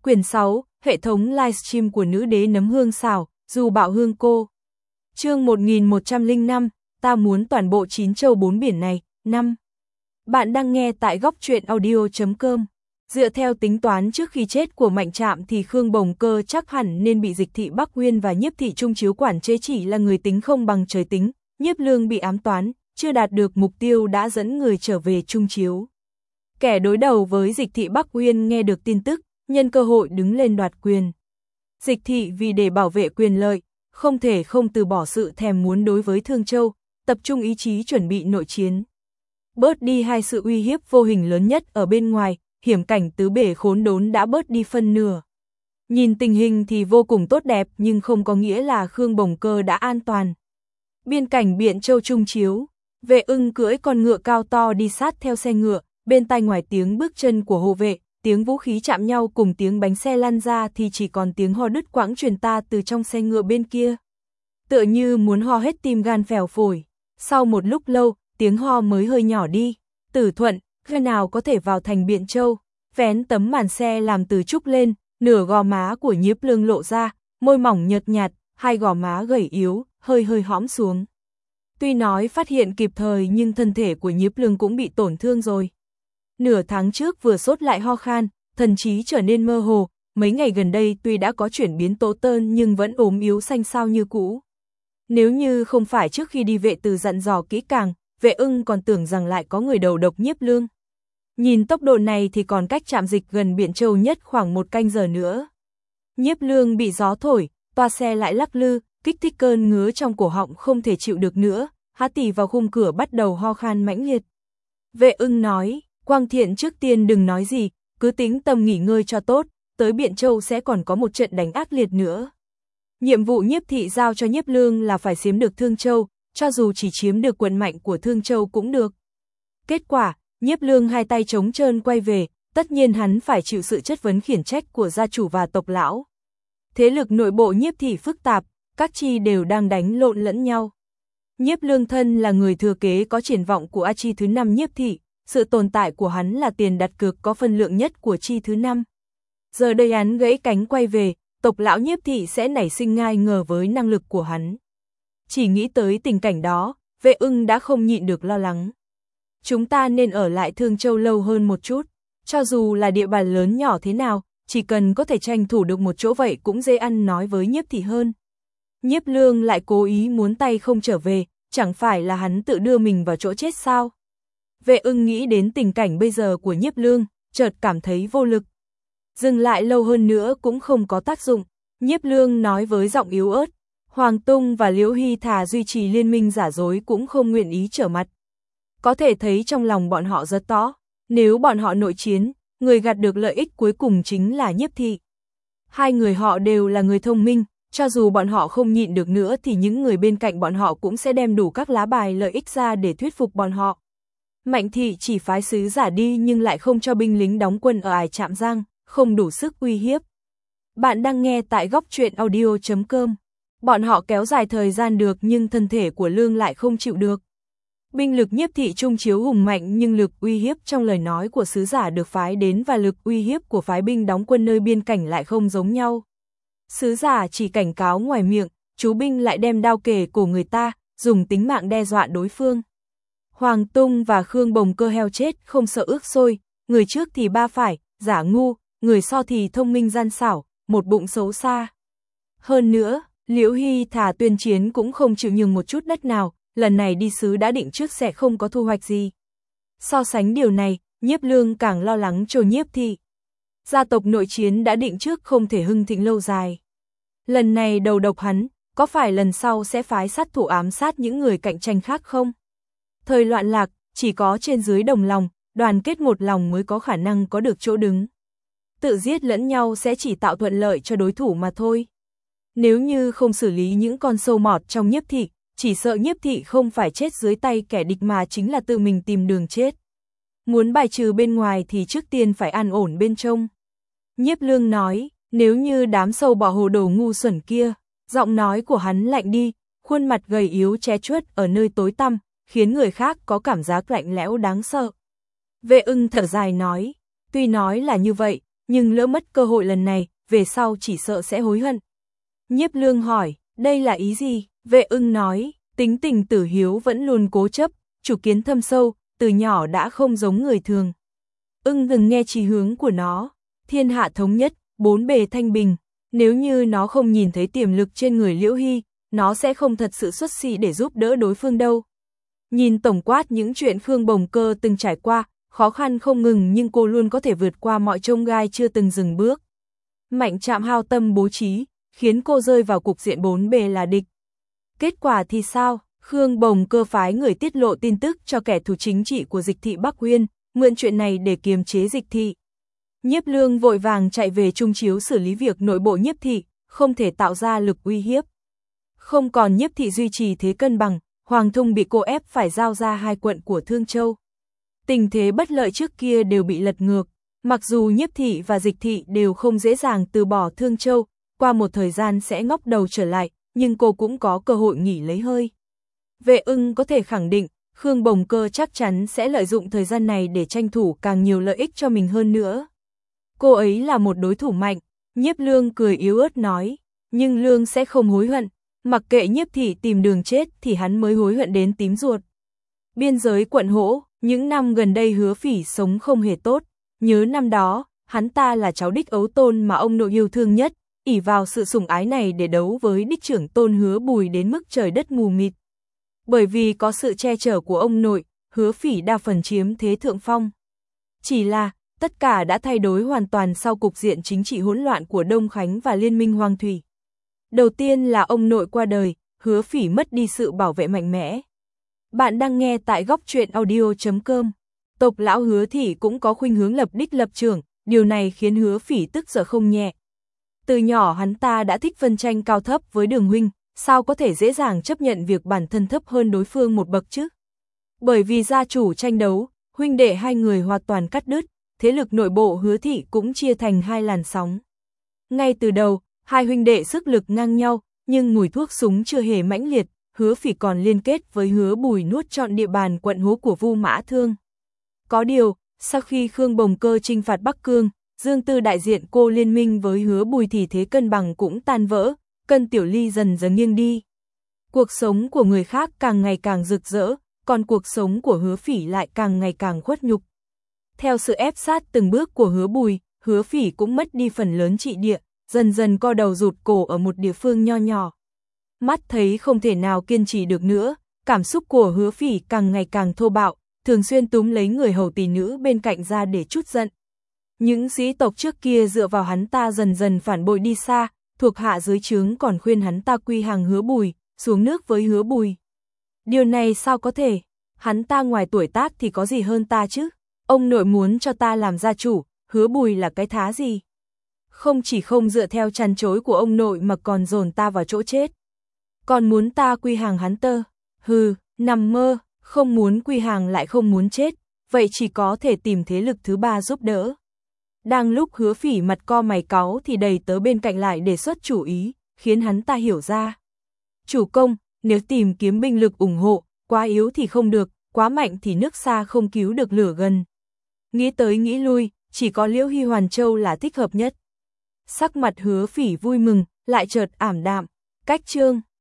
Quyển 6, hệ thống livestream của nữ đế nấm hương xào, dù bạo hương cô. Chương 1105, ta muốn toàn bộ 9 châu 4 biển này, 5. Bạn đang nghe tại góc truyện audio.com. Dựa theo tính toán trước khi chết của Mạnh Trạm thì Khương Bồng Cơ chắc hẳn nên bị Dịch thị Bắc Uyên và Nhiếp thị Trung Chiếu quản chế, chỉ là người tính không bằng trời tính. Nhiếp Lương bị ám toán, chưa đạt được mục tiêu đã dẫn người trở về Trung Chiếu. Kẻ đối đầu với Dịch thị Bắc Uyên nghe được tin tức, nhân cơ hội đứng lên đoạt quyền. Dịch thị vì để bảo vệ quyền lợi, không thể không từ bỏ sự thèm muốn đối với Thương Châu, tập trung ý chí chuẩn bị nội chiến. Bớt đi hai sự uy hiếp vô hình lớn nhất ở bên ngoài, hiểm cảnh tứ bể khốn đốn đã bớt đi phân nửa. Nhìn tình hình thì vô cùng tốt đẹp nhưng không có nghĩa là Khương Bồng Cơ đã an toàn. Biên cảnh Biện Châu Trung Chiếu, Vệ Ưng cưỡi con ngựa cao to đi sát theo xe ngựa, bên tai ngoài tiếng bước chân của hộ vệ, tiếng vũ khí chạm nhau cùng tiếng bánh xe lăn ra thì chỉ còn tiếng ho đứt quãng truyền ta từ trong xe ngựa bên kia. Tựa như muốn ho hết tim gan phèo phổi. Sau một lúc lâu, tiếng ho mới hơi nhỏ đi. Tử Thuận, khi nào có thể vào thành Biện Châu, vén tấm màn xe làm từ trúc lên, nửa gò má của Nhiếp Lương lộ ra, môi mỏng nhợt nhạt, hai gò má gầy yếu, hơi hõm xuống. Tuy nói phát hiện kịp thời nhưng thân thể của Nhiếp Lương cũng bị tổn thương rồi. Nửa tháng trước vừa sốt lại ho khan, thần trí trở nên mơ hồ, mấy ngày gần đây tuy đã có chuyển biến tố tơn nhưng vẫn ốm yếu xanh xao như cũ. Nếu như không phải trước khi đi Vệ Từ dặn dò kỹ càng, Vệ Ưng còn tưởng rằng lại có người đầu độc Nhiếp Lương. Nhìn tốc độ này thì còn cách Trạm Dịch gần Biện Châu nhất khoảng 1 canh giờ nữa. Nhiếp Lương bị gió thổi, toa xe lại lắc lư, kích thích cơn ngứa trong cổ họng không thể chịu được nữa, há tì vào khung cửa bắt đầu ho khan mãnh liệt. Vệ Ưng nói, Quang Thiện trước tiên đừng nói gì, cứ tính tâm nghỉ ngơi cho tốt, tới Biện Châu sẽ còn có một trận đánh ác liệt nữa. Nhiệm vụ Nhiếp thị giao cho Nhiếp Lương là phải chiếm được Thương Châu, cho dù chỉ chiếm được quận mạnh của Thương Châu cũng được. Kết quả, Nhiếp Lương hai tay trống trơn quay về, tất nhiên hắn phải chịu sự chất vấn khiển trách của gia chủ và tộc lão. Thế lực nội bộ Nhiếp thị phức tạp, các chi đều đang đánh lộn lẫn nhau. Nhiếp Lương thân là người thừa kế có triển vọng của A chi thứ 5 Nhiếp thị, sự tồn tại của hắn là tiền đặt cược có phân lượng nhất của chi thứ 5. Giờ đây hắn gãy cánh quay về, tộc lão Nhiếp thị sẽ nảy sinh nghi ngờ với năng lực của hắn. Chỉ nghĩ tới tình cảnh đó, Vệ Ưng đã không nhịn được lo lắng. Chúng ta nên ở lại Thương Châu lâu hơn một chút, cho dù là địa bàn lớn nhỏ thế nào, chỉ cần có thể tranh thủ được một chỗ vậy cũng dễ ăn nói với Nhiếp thị hơn. Nhiếp Lương lại cố ý muốn tay không trở về, chẳng phải là hắn tự đưa mình vào chỗ chết sao? Vệ Ưng nghĩ đến tình cảnh bây giờ của Nhiếp Lương, chợt cảm thấy vô lực. Dừng lại lâu hơn nữa cũng không có tác dụng, Nhiếp Lương nói với giọng yếu ớt, Hoàng Tung và Liễu Hy thà duy trì liên minh giả dối cũng không nguyện ý trở mặt. Có thể thấy trong lòng bọn họ rất to, nếu bọn họ nội chiến, người gặt được lợi ích cuối cùng chính là Nhiếp thị. Hai người họ đều là người thông minh, cho dù bọn họ không nhịn được nữa thì những người bên cạnh bọn họ cũng sẽ đem đủ các lá bài lợi ích ra để thuyết phục bọn họ. Mạnh thị chỉ phái sứ giả đi nhưng lại không cho binh lính đóng quân ở ải Trạm Giang, không đủ sức uy hiếp. Bạn đang nghe tại góc truyện audio.com. Bọn họ kéo dài thời gian được nhưng thân thể của Lương lại không chịu được. Binh lực Nhiếp thị Trung Chiếu hùng mạnh nhưng lực uy hiếp trong lời nói của sứ giả được phái đến và lực uy hiếp của phái binh đóng quân nơi biên cảnh lại không giống nhau. Sứ giả chỉ cảnh cáo ngoài miệng, chú binh lại đem đao kề cổ người ta, dùng tính mạng đe dọa đối phương. Hoàng Tung và Khương Bồng Cơ heo chết không sợ ước sôi, người trước thì ba phải, giả ngu, người sau thì thông minh gian xảo, một bụng xấu xa. Hơn nữa, Liễu Hy thà tuyên chiến cũng không chịu nhường một chút đất nào, lần này đi sứ đã định trước sẽ không có thu hoạch gì. So sánh điều này, Nhiếp Lương càng lo lắng cho Nhiếp thị. Gia tộc nội chiến đã định trước không thể hưng thịnh lâu dài. Lần này đầu độc hắn, có phải lần sau sẽ phái sát thủ ám sát những người cạnh tranh khác không? Thời loạn lạc, chỉ có trên dưới đồng lòng, đoàn kết một lòng mới có khả năng có được chỗ đứng. Tự giết lẫn nhau sẽ chỉ tạo thuận lợi cho đối thủ mà thôi. Nếu như không xử lý những con sâu mọt trong Nhiếp thị, chỉ sợ Nhiếp thị không phải chết dưới tay kẻ địch mà chính là tự mình tìm đường chết. Muốn bài trừ bên ngoài thì trước tiên phải an ổn bên trong. Nhiếp Lương nói, nếu như đám sâu bọ hồ đồ ngu xuẩn kia, giọng nói của hắn lạnh đi, khuôn mặt gầy yếu che chuốt ở nơi tối tăm, khiến người khác có cảm giác lạnh lẽo đáng sợ. Vệ Ưng thở dài nói, tuy nói là như vậy, nhưng lỡ mất cơ hội lần này, về sau chỉ sợ sẽ hối hận. Nhiếp Lương hỏi, đây là ý gì? Vệ Ưng nói, tính tình Tử Hiếu vẫn luôn cố chấp, chủ kiến thâm sâu, từ nhỏ đã không giống người thường. Ưng từng nghe chí hướng của nó, thiên hạ thống nhất, bốn bề thanh bình, nếu như nó không nhìn thấy tiềm lực trên người Liễu Hy, nó sẽ không thật sự xuất sĩ để giúp đỡ đối phương đâu. Nhìn tổng quát những chuyện Khương Bồng Cơ từng trải qua, khó khăn không ngừng nhưng cô luôn có thể vượt qua mọi chông gai chưa từng dừng bước. Mạnh Trạm hao tâm bố trí, khiến cô rơi vào cục diện bốn bề là địch. Kết quả thì sao? Khương Bồng Cơ phái người tiết lộ tin tức cho kẻ thù chính trị của Dịch thị Bắc Uyên, mượn chuyện này để kiềm chế Dịch thị. Nhiếp Lương vội vàng chạy về Trung Chiếu xử lý việc nội bộ Nhiếp thị, không thể tạo ra lực uy hiếp. Không còn Nhiếp thị duy trì thế cân bằng, Hoàng Thung bị cô ép phải giao ra 2 quận của Thương Châu. Tình thế bất lợi trước kia đều bị lật ngược, mặc dù Nhiếp thị và Dịch thị đều không dễ dàng từ bỏ Thương Châu, qua một thời gian sẽ ngóc đầu trở lại, nhưng cô cũng có cơ hội nghỉ lấy hơi. Vệ Ưng có thể khẳng định, Khương Bồng Cơ chắc chắn sẽ lợi dụng thời gian này để tranh thủ càng nhiều lợi ích cho mình hơn nữa. Cô ấy là một đối thủ mạnh, Nhiếp Lương cười yếu ớt nói, nhưng Lương sẽ không hối hận, mặc kệ Nhiếp thị tìm đường chết thì hắn mới hối hận đến tím ruột. Biên giới quận Hỗ, những năm gần đây Hứa Phỉ sống không hề tốt, nhớ năm đó, hắn ta là cháu đích ấu tôn mà ông nội yêu thương nhất, ỷ vào sự sủng ái này để đấu với đích trưởng tôn Hứa Bùi đến mức trời đất mù mịt. Bởi vì có sự che chở của ông nội, Hứa Phỉ đa phần chiếm thế thượng phong. Chỉ là, tất cả đã thay đổi hoàn toàn sau cục diện chính trị hỗn loạn của Đông Khánh và Liên minh Hoàng Thủy. Đầu tiên là ông nội qua đời, Hứa Phỉ mất đi sự bảo vệ mạnh mẽ. Bạn đang nghe tại góc truyện audio.com. Tộc lão Hứa thị cũng có khuynh hướng lập đích lập trường, điều này khiến Hứa Phỉ tức giận không nhẹ. Từ nhỏ hắn ta đã thích phân tranh cao thấp với Đường huynh, sao có thể dễ dàng chấp nhận việc bản thân thấp hơn đối phương một bậc chứ? Bởi vì gia chủ tranh đấu, huynh đệ hai người hoàn toàn cắt đứt, thế lực nội bộ Hứa thị cũng chia thành 2 làn sóng. Ngay từ đầu, hai huynh đệ sức lực ngang nhau, nhưng mùi thuốc súng chưa hề mãnh liệt, Hứa Phỉ còn liên kết với Hứa Bùi nuốt trọn địa bàn quận Hố của Vu Mã Thương. Có điều, sau khi Khương Bồng Cơ chinh phạt Bắc Cương, Dương Tư đại diện cô liên minh với Hứa Bùi thì thế cân bằng cũng tan vỡ, Cân Tiểu Ly dần dần nghiêng đi. Cuộc sống của người khác càng ngày càng rực rỡ, còn cuộc sống của Hứa Phỉ lại càng ngày càng khuất nhục. Theo sự ép sát từng bước của Hứa Bùi, Hứa Phỉ cũng mất đi phần lớn trị địa, dần dần co đầu rụt cổ ở một địa phương nho nhỏ. Mắt thấy không thể nào kiên trì được nữa, cảm xúc của Hứa Phỉ càng ngày càng thô bạo, thường xuyên túm lấy người hầu tỷ nữ bên cạnh ra để trút giận. Những sĩ tộc trước kia dựa vào hắn ta dần dần phản bội đi xa, thuộc hạ dưới trướng còn khuyên hắn ta quy hàng Hứa Bùi, xuống nước với Hứa Bùi. Điều này sao có thể? Hắn ta ngoài tuổi tác thì có gì hơn ta chứ? Ông nội muốn cho ta làm gia chủ, Hứa Bùi là cái thá gì? Không chỉ không dựa theo chăn chối của ông nội mà còn dồn ta vào chỗ chết. Còn muốn ta quy hàng hắn tơ? Hừ, nằm mơ, không muốn quy hàng lại không muốn chết, vậy chỉ có thể tìm thế lực thứ ba giúp đỡ. Đang lúc Hứa Phỉ mặt co mày cáu thì đầy tớ bên cạnh lại đề xuất chủ ý, khiến hắn ta hiểu ra. Chủ công, nếu tìm kiếm binh lực ủng hộ, quá yếu thì không được, quá mạnh thì nước xa không cứu được lửa gần. Nghĩ tới nghĩ lui, chỉ có Liễu Hy Hoàn Châu là thích hợp nhất. Sắc mặt Hứa Phỉ vui mừng, lại chợt ảm đạm. Cách chương